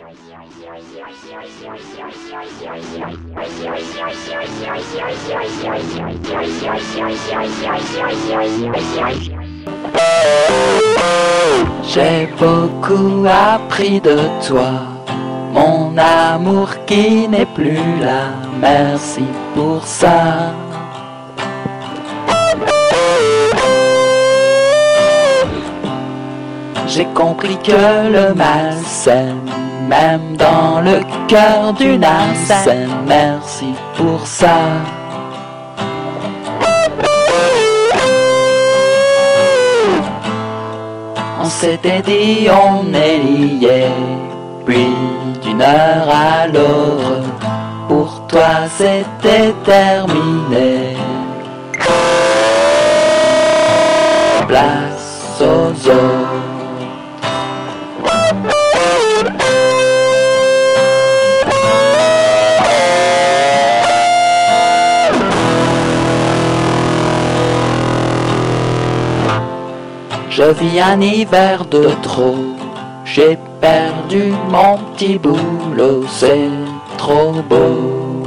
J'ai beaucoup appris de toi, mon amour qui n'est plus là, merci pour ça. J'ai compris que le mal sème, même dans le cœur d'une âme saine, merci pour ça. On s'était dit on est liés, puis d'une heure à l'autre, pour toi c'était terminé. Place aux autres. Je vis un hiver de trop, j'ai perdu mon petit boulot, c'est trop beau.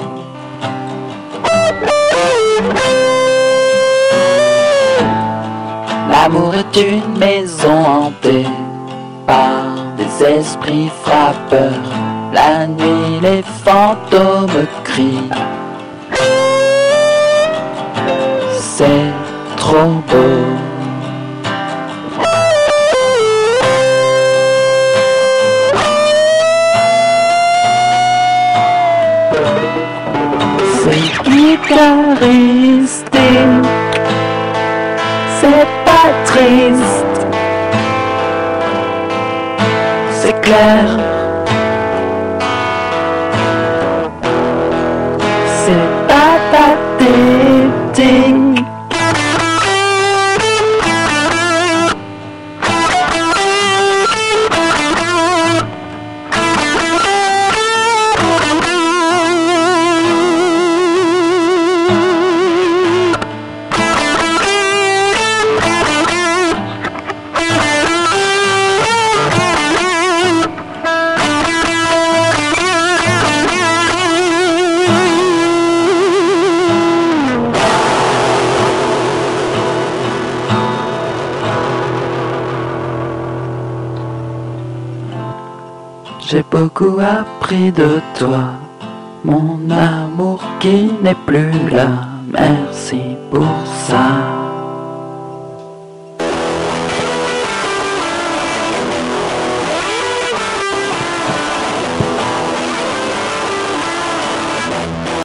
L'amour est une maison hantée par des esprits frappeurs, la nuit les fantômes crient, c'est trop beau. C'est guitaristique, c'est pas triste, c'est clair, c'est pas pathétique. J'ai beaucoup appris de toi, mon amour qui n'est plus là, merci pour ça.